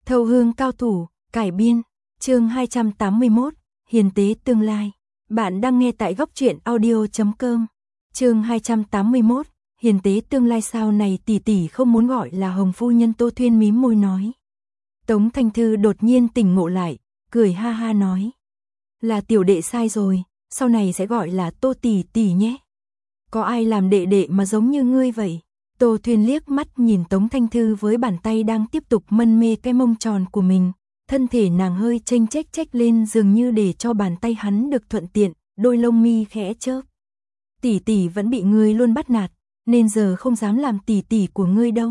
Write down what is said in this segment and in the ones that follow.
Thâu hương cao thủ, cải biên, chương 281, hiền tế tương lai. Bạn đang nghe tại góc truyện audio.com. Chương 281, hiền tế tương lai sao này tỷ tỷ không muốn gọi là Hồng phu nhân. Tô Thuyên mím môi nói. Tống Thanh Thư đột nhiên tỉnh ngộ lại, cười ha ha nói. Là tiểu đệ sai rồi, sau này sẽ gọi là Tô tỷ tỷ nhé. Có ai làm đệ đệ mà giống như ngươi vậy? Tô Thuyên liếc mắt nhìn Tống Thanh Thư với bàn tay đang tiếp tục mân mê cái mông tròn của mình. Thân thể nàng hơi chênh chếch lên dường như để cho bàn tay hắn được thuận tiện, đôi lông mi khẽ chớp. Tỷ tỷ vẫn bị ngươi luôn bắt nạt, nên giờ không dám làm tỷ tỷ của ngươi đâu.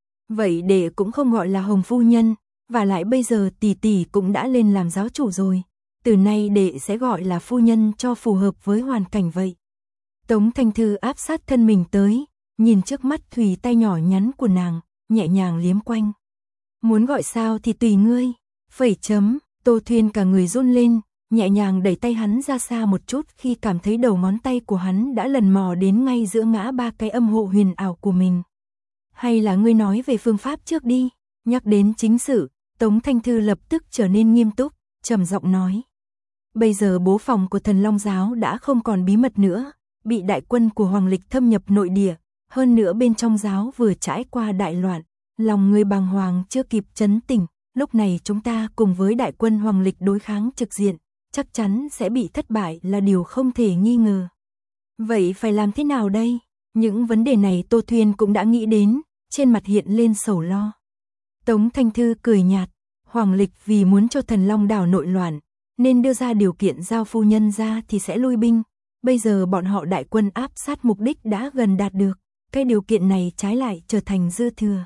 Vậy đệ cũng không gọi là Hồng phu nhân, và lại bây giờ tỷ tỷ cũng đã lên làm giáo chủ rồi. Từ nay đệ sẽ gọi là phu nhân cho phù hợp với hoàn cảnh vậy. Tống Thanh Thư áp sát thân mình tới, nhìn trước mắt Thùy tay nhỏ nhắn của nàng, nhẹ nhàng liếm quanh. Muốn gọi sao thì tùy ngươi. Phẩy chấm, Tô Thuyên cả người run lên, nhẹ nhàng đẩy tay hắn ra xa một chút khi cảm thấy đầu ngón tay của hắn đã lần mò đến ngay giữa ngã ba cái âm hộ huyền ảo của mình. Hay là ngươi nói về phương pháp trước đi? Nhắc đến chính sự, Tống Thanh Thư lập tức trở nên nghiêm túc, trầm giọng nói. Bây giờ bố phòng của Thần Long Giáo đã không còn bí mật nữa, bị đại quân của Hoàng Lịch thâm nhập nội địa, hơn nữa bên trong giáo vừa trải qua đại loạn, lòng người bàng hoàng chưa kịp trấn tĩnh, lúc này chúng ta cùng với đại quân Hoàng Lịch đối kháng trực diện, chắc chắn sẽ bị thất bại là điều không thể nghi ngờ. Vậy phải làm thế nào đây? Những vấn đề này Tô Thuyên cũng đã nghĩ đến, trên mặt hiện lên sầu lo. Tống Thanh Thư cười nhạt, Hoàng Lịch vì muốn cho Thần Long đảo nội loạn, nên đưa ra điều kiện giao phu nhân ra thì sẽ lui binh. Bây giờ bọn họ đại quân áp sát mục đích đã gần đạt được, cái điều kiện này trái lại trở thành dư thừa.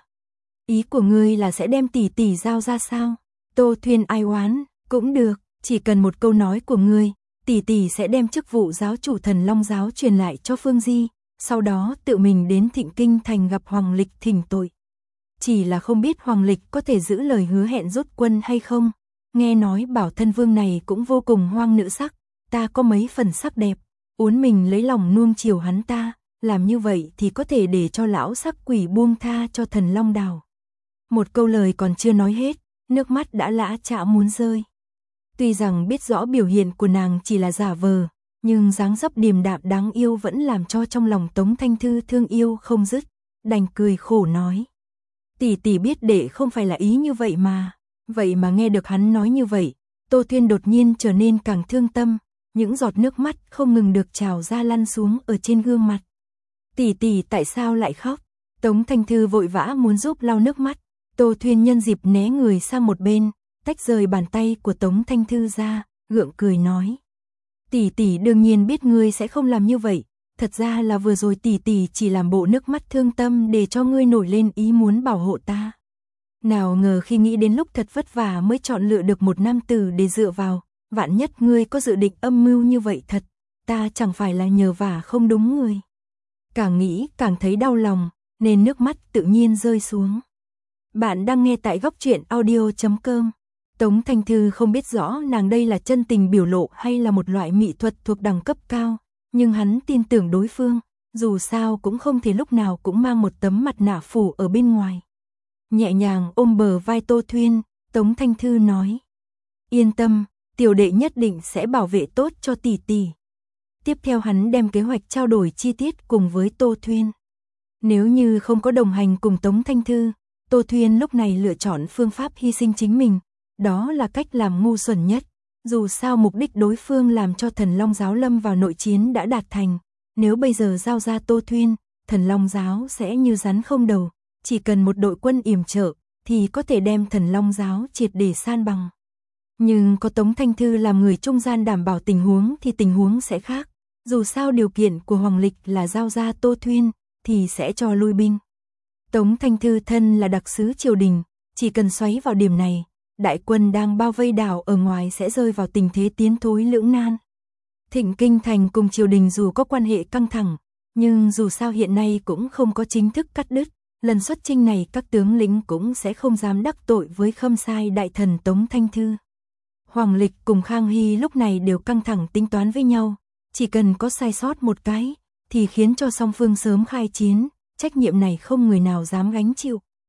Ý của ngươi là sẽ đem tỷ tỷ giao ra sao? Tô Thuyên ai oán, cũng được, chỉ cần một câu nói của ngươi, tỷ tỷ sẽ đem chức vụ giáo chủ Thần Long Giáo truyền lại cho Phương Di, sau đó tự mình đến Thịnh Kinh Thành gặp Hoàng Lịch thỉnh tội. Chỉ là không biết Hoàng Lịch có thể giữ lời hứa hẹn rút quân hay không? Nghe nói Bảo Thân Vương này cũng vô cùng hoang nữ sắc, ta có mấy phần sắc đẹp, uốn mình lấy lòng nuông chiều hắn ta, làm như vậy thì có thể để cho lão sắc quỷ buông tha cho Thần Long đảo. Một câu lời còn chưa nói hết, nước mắt đã lã chã muốn rơi. Tuy rằng biết rõ biểu hiện của nàng chỉ là giả vờ, nhưng dáng dấp điềm đạm đáng yêu vẫn làm cho trong lòng Tống Thanh Thư thương yêu không dứt, đành cười khổ nói. Tỷ tỷ biết đệ không phải là ý như vậy mà. Vậy mà nghe được hắn nói như vậy, Tô Thuyên đột nhiên trở nên càng thương tâm, những giọt nước mắt không ngừng được trào ra lăn xuống ở trên gương mặt. Tỷ tỷ tại sao lại khóc? Tống Thanh Thư vội vã muốn giúp lau nước mắt, Tô Thuyên nhân dịp né người sang một bên, tách rời bàn tay của Tống Thanh Thư ra, gượng cười nói. Tỷ tỷ đương nhiên biết ngươi sẽ không làm như vậy, thật ra là vừa rồi tỷ tỷ chỉ làm bộ nước mắt thương tâm để cho ngươi nổi lên ý muốn bảo hộ ta. Nào ngờ khi nghĩ đến lúc thật vất vả mới chọn lựa được một nam tử để dựa vào, vạn nhất ngươi có dự định âm mưu như vậy thật, ta chẳng phải là nhờ vả không đúng người. Càng nghĩ càng thấy đau lòng, nên nước mắt tự nhiên rơi xuống. Bạn đang nghe tại góc truyện audio.com. Tống Thanh Thư không biết rõ nàng đây là chân tình biểu lộ hay là một loại mỹ thuật thuộc đẳng cấp cao, nhưng hắn tin tưởng đối phương, dù sao cũng không thể lúc nào cũng mang một tấm mặt nạ phủ ở bên ngoài. Nhẹ nhàng ôm bờ vai Tô Thuyên, Tống Thanh Thư nói. Yên tâm, tiểu đệ nhất định sẽ bảo vệ tốt cho tỷ tỷ. Tiếp theo hắn đem kế hoạch trao đổi chi tiết cùng với Tô Thuyên. Nếu như không có đồng hành cùng Tống Thanh Thư, Tô Thuyên lúc này lựa chọn phương pháp hy sinh chính mình. Đó là cách làm ngu xuẩn nhất. Dù sao mục đích đối phương làm cho Thần Long Giáo lâm vào nội chiến đã đạt thành. Nếu bây giờ giao ra Tô Thuyên, Thần Long Giáo sẽ như rắn không đầu. Chỉ cần một đội quân yểm trợ thì có thể đem Thần Long Giáo triệt để san bằng. Nhưng có Tống Thanh Thư làm người trung gian đảm bảo tình huống thì tình huống sẽ khác. Dù sao điều kiện của Hoàng Lịch là giao ra Tô Thuyên thì sẽ cho lui binh. Tống Thanh Thư thân là đặc sứ triều đình, chỉ cần xoáy vào điểm này, đại quân đang bao vây đảo ở ngoài sẽ rơi vào tình thế tiến thối lưỡng nan. Thịnh Kinh Thành cùng triều đình dù có quan hệ căng thẳng, nhưng dù sao hiện nay cũng không có chính thức cắt đứt. Lần xuất chinh này các tướng lĩnh cũng sẽ không dám đắc tội với khâm sai đại thần Tống Thanh Thư. Hoàng Lịch cùng Khang Hy lúc này đều căng thẳng tính toán với nhau, chỉ cần có sai sót một cái, thì khiến cho song phương sớm khai chiến, trách nhiệm này không người nào dám gánh chịu.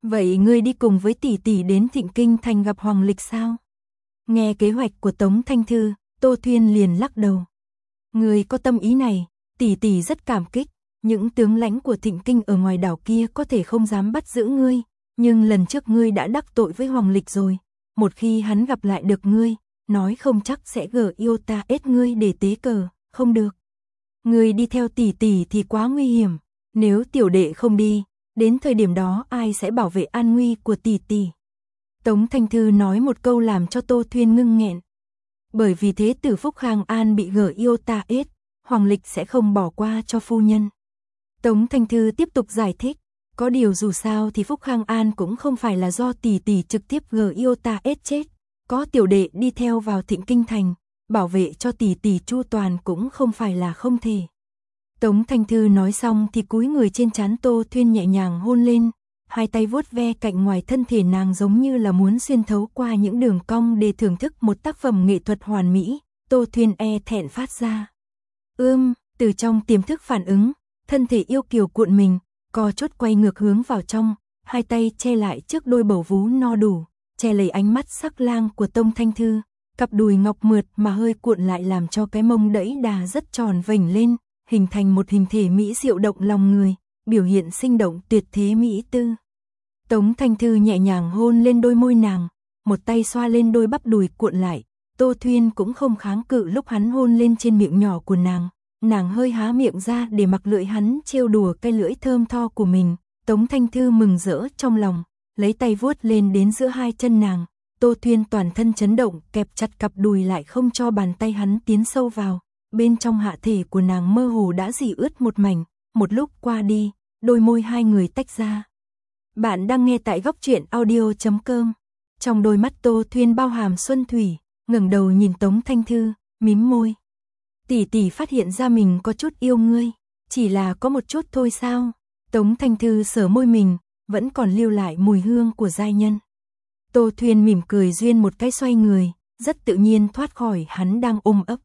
Vậy ngươi đi cùng với tỷ tỷ đến Thịnh Kinh thành gặp Hoàng Lịch sao? Nghe kế hoạch của Tống Thanh Thư, Tô Thuyên liền lắc đầu. Ngươi có tâm ý này, tỷ tỷ rất cảm kích, những tướng lãnh của Thịnh Kinh ở ngoài đảo kia có thể không dám bắt giữ ngươi, nhưng lần trước ngươi đã đắc tội với Hoàng Lịch rồi, một khi hắn gặp lại được ngươi, nói không chắc sẽ gờ yêu ta ết ngươi để tế cờ, không được. Ngươi đi theo tỷ tỷ thì quá nguy hiểm, nếu tiểu đệ không đi, đến thời điểm đó ai sẽ bảo vệ an nguy của tỷ tỷ? Tống Thanh Thư nói một câu làm cho Tô Thuyên ngưng nghẹn. Bởi vì thế tử Phúc Khang An bị gờ yêu ta ết, Hoàng Lịch sẽ không bỏ qua cho phu nhân. Tống Thanh Thư tiếp tục giải thích, có điều dù sao thì Phúc Khang An cũng không phải là do tỷ tỷ trực tiếp gờ yêu ta ết chết, có tiểu đệ đi theo vào Thịnh Kinh thành, bảo vệ cho tỷ tỷ chu toàn cũng không phải là không thể. Tống Thanh Thư nói xong thì cúi người trên trán Tô Thuyên nhẹ nhàng hôn lên, hai tay vuốt ve cạnh ngoài thân thể nàng giống như là muốn xuyên thấu qua những đường cong để thưởng thức một tác phẩm nghệ thuật hoàn mỹ. Tô Thuyên thẹn phát ra. Từ trong tiềm thức phản ứng, thân thể yêu kiều cuộn mình, co chốt quay ngược hướng vào trong, hai tay che lại trước đôi bầu vú no đủ, che lấy ánh mắt sắc lang của Tống Thanh Thư, cặp đùi ngọc mượt mà hơi cuộn lại làm cho cái mông đẫy đà rất tròn vểnh lên, hình thành một hình thể mỹ diệu động lòng người, biểu hiện sinh động tuyệt thế mỹ tư. Tống Thanh Thư nhẹ nhàng hôn lên đôi môi nàng, một tay xoa lên đôi bắp đùi cuộn lại, Tô Thuyên cũng không kháng cự lúc hắn hôn lên trên miệng nhỏ của nàng hơi há miệng ra để mặc lưỡi hắn trêu đùa cái lưỡi thơm tho của mình. Tống Thanh Thư mừng rỡ trong lòng, lấy tay vuốt lên đến giữa hai chân nàng, Tô Thuyên toàn thân chấn động, kẹp chặt cặp đùi lại không cho bàn tay hắn tiến sâu vào, bên trong hạ thể của nàng mơ hồ đã rỉ ướt một mảnh, một lúc qua đi, đôi môi hai người tách ra. Bạn đang nghe tại góc truyện audio.com. Trong đôi mắt Tô Thuyên bao hàm xuân thủy, ngẩng đầu nhìn Tống Thanh Thư, mím môi. Tỷ tỷ phát hiện ra mình có chút yêu ngươi, chỉ là có một chút thôi sao? Tống Thanh Thư sờ môi mình, vẫn còn lưu lại mùi hương của giai nhân. Tô Thuyên mỉm cười duyên một cái xoay người, rất tự nhiên thoát khỏi hắn đang ôm ấp.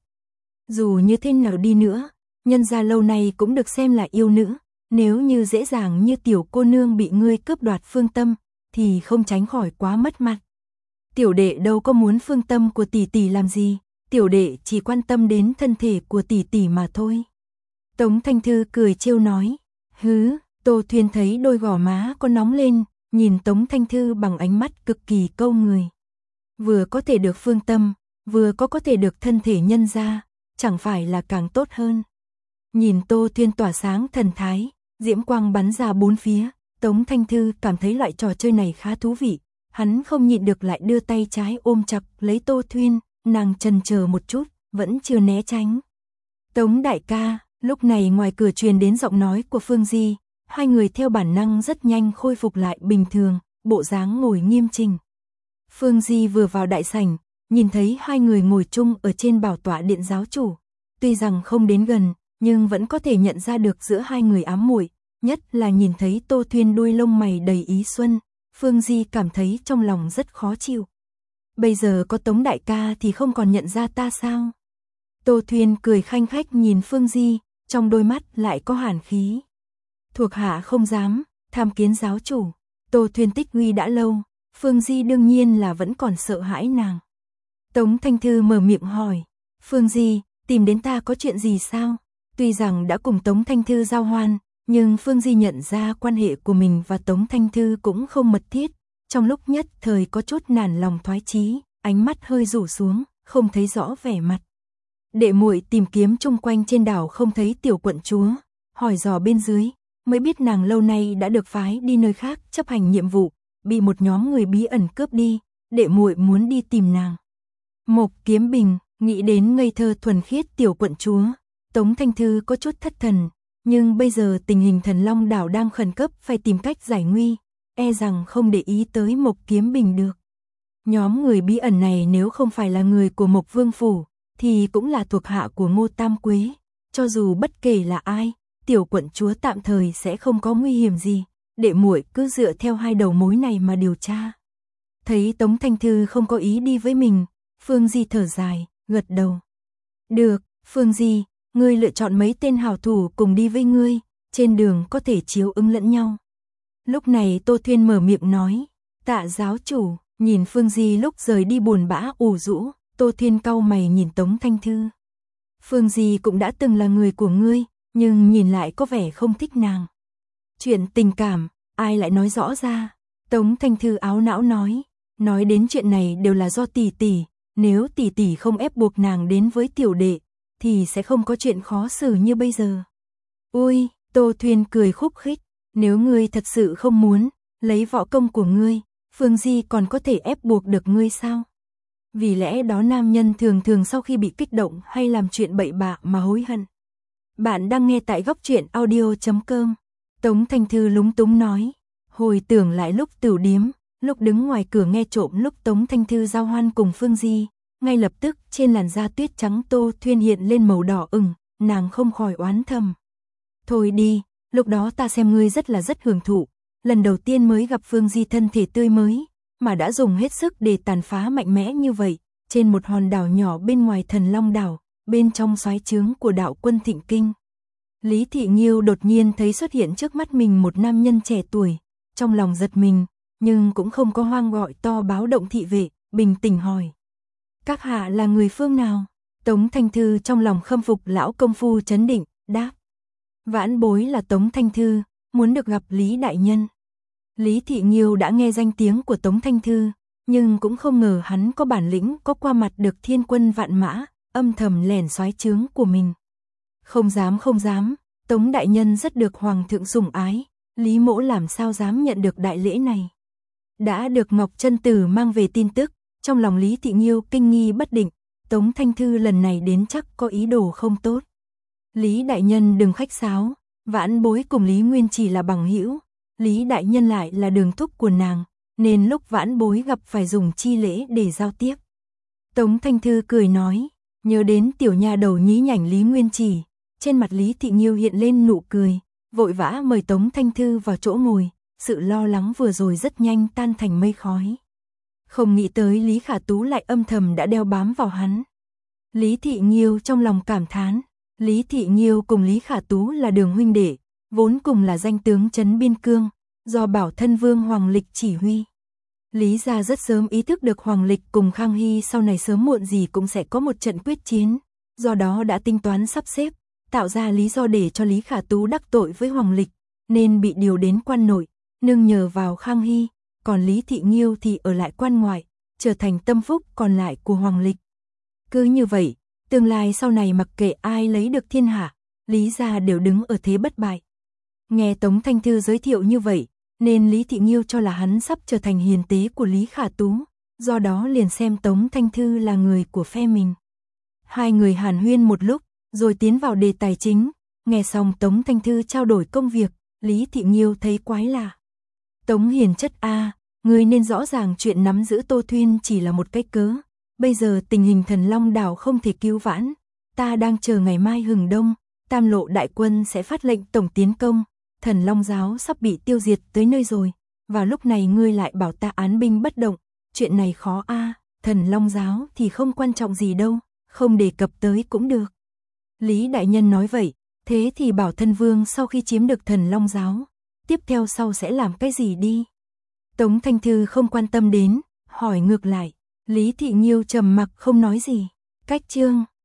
Dù như thế nào đi nữa, nhân gia lâu nay cũng được xem là yêu nữ, nếu như dễ dàng như tiểu cô nương bị ngươi cướp đoạt phương tâm, thì không tránh khỏi quá mất mặt. Tiểu đệ đâu có muốn phương tâm của tỷ tỷ làm gì, tiểu đệ chỉ quan tâm đến thân thể của tỷ tỷ mà thôi. Tống Thanh Thư cười trêu nói, hứ. Tô Thuyên thấy đôi gò má có nóng lên, nhìn Tống Thanh Thư bằng ánh mắt cực kỳ câu người. Vừa có thể được phương tâm, vừa có thể được thân thể nhân gia, chẳng phải là càng tốt hơn. Nhìn Tô Thuyên tỏa sáng thần thái, diễm quang bắn ra bốn phía, Tống Thanh Thư cảm thấy loại trò chơi này khá thú vị, hắn không nhịn được lại đưa tay trái ôm chặt lấy Tô Thuyên, nàng chần chờ một chút, vẫn chưa né tránh. Tống đại ca, lúc này ngoài cửa truyền đến giọng nói của Phương Di. Hai người theo bản năng rất nhanh khôi phục lại bình thường, bộ dáng ngồi nghiêm chỉnh. Phương Di vừa vào đại sảnh, nhìn thấy hai người ngồi chung ở trên bảo tọa điện giáo chủ. Tuy rằng không đến gần, nhưng vẫn có thể nhận ra được giữa hai người ám muội, nhất là nhìn thấy Tô Thuyên đuôi lông mày đầy ý xuân, Phương Di cảm thấy trong lòng rất khó chịu. Bây giờ có Tống đại ca thì không còn nhận ra ta sao? Tô Thuyên cười khanh khách nhìn Phương Di, trong đôi mắt lại có hàn khí. Thuộc hạ không dám tham kiến giáo chủ. Tô Thuyên tích nguy đã lâu, Phương Di đương nhiên là vẫn còn sợ hãi nàng. Tống Thanh Thư mở miệng hỏi, Phương Di, tìm đến ta có chuyện gì sao? Tuy rằng đã cùng Tống Thanh Thư giao hoan, nhưng Phương Di nhận ra quan hệ của mình và Tống Thanh Thư cũng không mật thiết, trong lúc nhất thời có chút nản lòng thoái chí, ánh mắt hơi rủ xuống, không thấy rõ vẻ mặt. Đệ muội tìm kiếm chung quanh trên đảo không thấy tiểu quận chúa, hỏi dò bên dưới, mới biết nàng lâu nay đã được phái đi nơi khác chấp hành nhiệm vụ, bị một nhóm người bí ẩn cướp đi, đệ muội muốn đi tìm nàng. Mộc Kiếm Bình, nghĩ đến ngây thơ thuần khiết tiểu quận chúa, Tống Thanh Thư có chút thất thần, nhưng bây giờ tình hình Thần Long đảo đang khẩn cấp phải tìm cách giải nguy, rằng không để ý tới Mộc Kiếm Bình được. Nhóm người bí ẩn này nếu không phải là người của Mộc Vương Phủ, thì cũng là thuộc hạ của Ngô Tam Quế, cho dù bất kể là ai, tiểu quận chúa tạm thời sẽ không có nguy hiểm gì, đệ muội cứ dựa theo hai đầu mối này mà điều tra. Thấy Tống Thanh Thư không có ý đi với mình, Phương Di thở dài, gật đầu. Được, Phương Di, ngươi lựa chọn mấy tên hảo thủ cùng đi với ngươi, trên đường có thể chiếu ứng lẫn nhau. Lúc này Tô Thuyên mở miệng nói, Tạ giáo chủ. Nhìn Phương Di lúc rời đi buồn bã ủ rũ, Tô Thuyên cau mày nhìn Tống Thanh Thư. Phương Di cũng đã từng là người của ngươi, nhưng nhìn lại có vẻ không thích nàng. Chuyện tình cảm, ai lại nói rõ ra? Tống Thanh Thư áo não nói đến chuyện này đều là do tỷ tỷ, nếu tỷ tỷ không ép buộc nàng đến với tiểu đệ, thì sẽ không có chuyện khó xử như bây giờ. Ui, Tô Thuyên cười khúc khích, nếu ngươi thật sự không muốn, lấy võ công của ngươi, Phương Di còn có thể ép buộc được ngươi sao? Vì lẽ đó nam nhân thường thường sau khi bị kích động hay làm chuyện bậy bạ mà hối hận. Bạn đang nghe tại góc truyện audio.com. Tống Thanh Thư lúng túng nói, hồi tưởng lại lúc tửu điếm, lúc đứng ngoài cửa nghe trộm lúc Tống Thanh Thư giao hoan cùng Phương Di, ngay lập tức trên làn da tuyết trắng Tô Thuyên hiện lên màu đỏ ửng, nàng không khỏi oán thầm. Thôi đi, lúc đó ta xem ngươi rất hưởng thụ, lần đầu tiên mới gặp Phương Di thân thể tươi mới, mà đã dùng hết sức để tàn phá mạnh mẽ như vậy, trên một hòn đảo nhỏ bên ngoài Thần Long đảo, bên trong soái trướng của đạo quân Thịnh Kinh. Lý Thị Nghiêu đột nhiên thấy xuất hiện trước mắt mình một nam nhân trẻ tuổi, trong lòng giật mình, nhưng cũng không có hoang gọi to báo động thị vệ, bình tĩnh hỏi. Các hạ là người phương nào? Tống Thanh Thư trong lòng khâm phục lão công phu trấn định, đáp. Vãn bối là Tống Thanh Thư, muốn được gặp Lý đại nhân. Lý Thị Nghiêu đã nghe danh tiếng của Tống Thanh Thư, nhưng cũng không ngờ hắn có bản lĩnh có qua mặt được thiên quân vạn mã, âm thầm lẻn soái trướng của mình. Không dám, Tống đại nhân rất được hoàng thượng sủng ái, Lý mỗ làm sao dám nhận được đại lễ này. Đã được Ngọc Chân Tử mang về tin tức, trong lòng Lý Thị Nghiêu kinh nghi bất định, Tống Thanh Thư lần này đến chắc có ý đồ không tốt. Lý đại nhân đừng khách sáo, vãn bối cùng Lý Nguyên chỉ là bằng hữu, Lý đại nhân lại là đường thúc của nàng, nên lúc vãn bối gặp phải dùng chi lễ để giao tiếp. Tống Thanh Thư cười nói, nhớ đến tiểu nha đầu nhí nhảnh Lý Nguyên chỉ, trên mặt Lý Thị Nghiêu hiện lên nụ cười, vội vã mời Tống Thanh Thư vào chỗ ngồi, sự lo lắng vừa rồi rất nhanh tan thành mây khói. Không nghĩ tới Lý Khả Tú lại âm thầm đã đeo bám vào hắn. Lý Thị Nghiêu trong lòng cảm thán, Lý Thị Nghiêu cùng Lý Khả Tú là đường huynh đệ, vốn cùng là danh tướng trấn Biên Cương, do Bảo Thân Vương Hoàng Lịch chỉ huy. Lý gia rất sớm ý thức được Hoàng Lịch cùng Khang Hy sau này sớm muộn gì cũng sẽ có một trận quyết chiến, do đó đã tính toán sắp xếp, tạo ra lý do để cho Lý Khả Tú đắc tội với Hoàng Lịch, nên bị điều đến quan nội, nương nhờ vào Khang Hy, còn Lý Thị Nghiêu thì ở lại quan ngoại, trở thành tâm phúc còn lại của Hoàng Lịch. Cứ như vậy, tương lai sau này mặc kệ ai lấy được thiên hạ, Lý gia đều đứng ở thế bất bại. Nghe Tống Thanh Thư giới thiệu như vậy, nên Lý Thị Nghiêu cho là hắn sắp trở thành hiền tế của Lý Khả Tú, do đó liền xem Tống Thanh Thư là người của phe mình. Hai người hàn huyên một lúc, rồi tiến vào đề tài chính, nghe xong Tống Thanh Thư trao đổi công việc, Lý Thị Nghiêu thấy quái lạ. Tống hiền chất a, người nên rõ ràng chuyện nắm giữ Tô Thuyên chỉ là một cái cớ, bây giờ tình hình Thần Long đảo không thể cứu vãn, ta đang chờ ngày mai hừng đông, Tam Lộ đại quân sẽ phát lệnh tổng tiến công, Thần Long giáo sắp bị tiêu diệt tới nơi rồi, và lúc này ngươi lại bảo ta án binh bất động, chuyện này khó a, Thần Long giáo thì không quan trọng gì đâu, không đề cập tới cũng được. Lý đại nhân nói vậy, thế thì Bảo Thân Vương sau khi chiếm được Thần Long giáo, tiếp theo sau sẽ làm cái gì đi? Tống Thanh Thư không quan tâm đến, hỏi ngược lại, Lý Thị Nghiêu trầm mặc không nói gì. Cách chương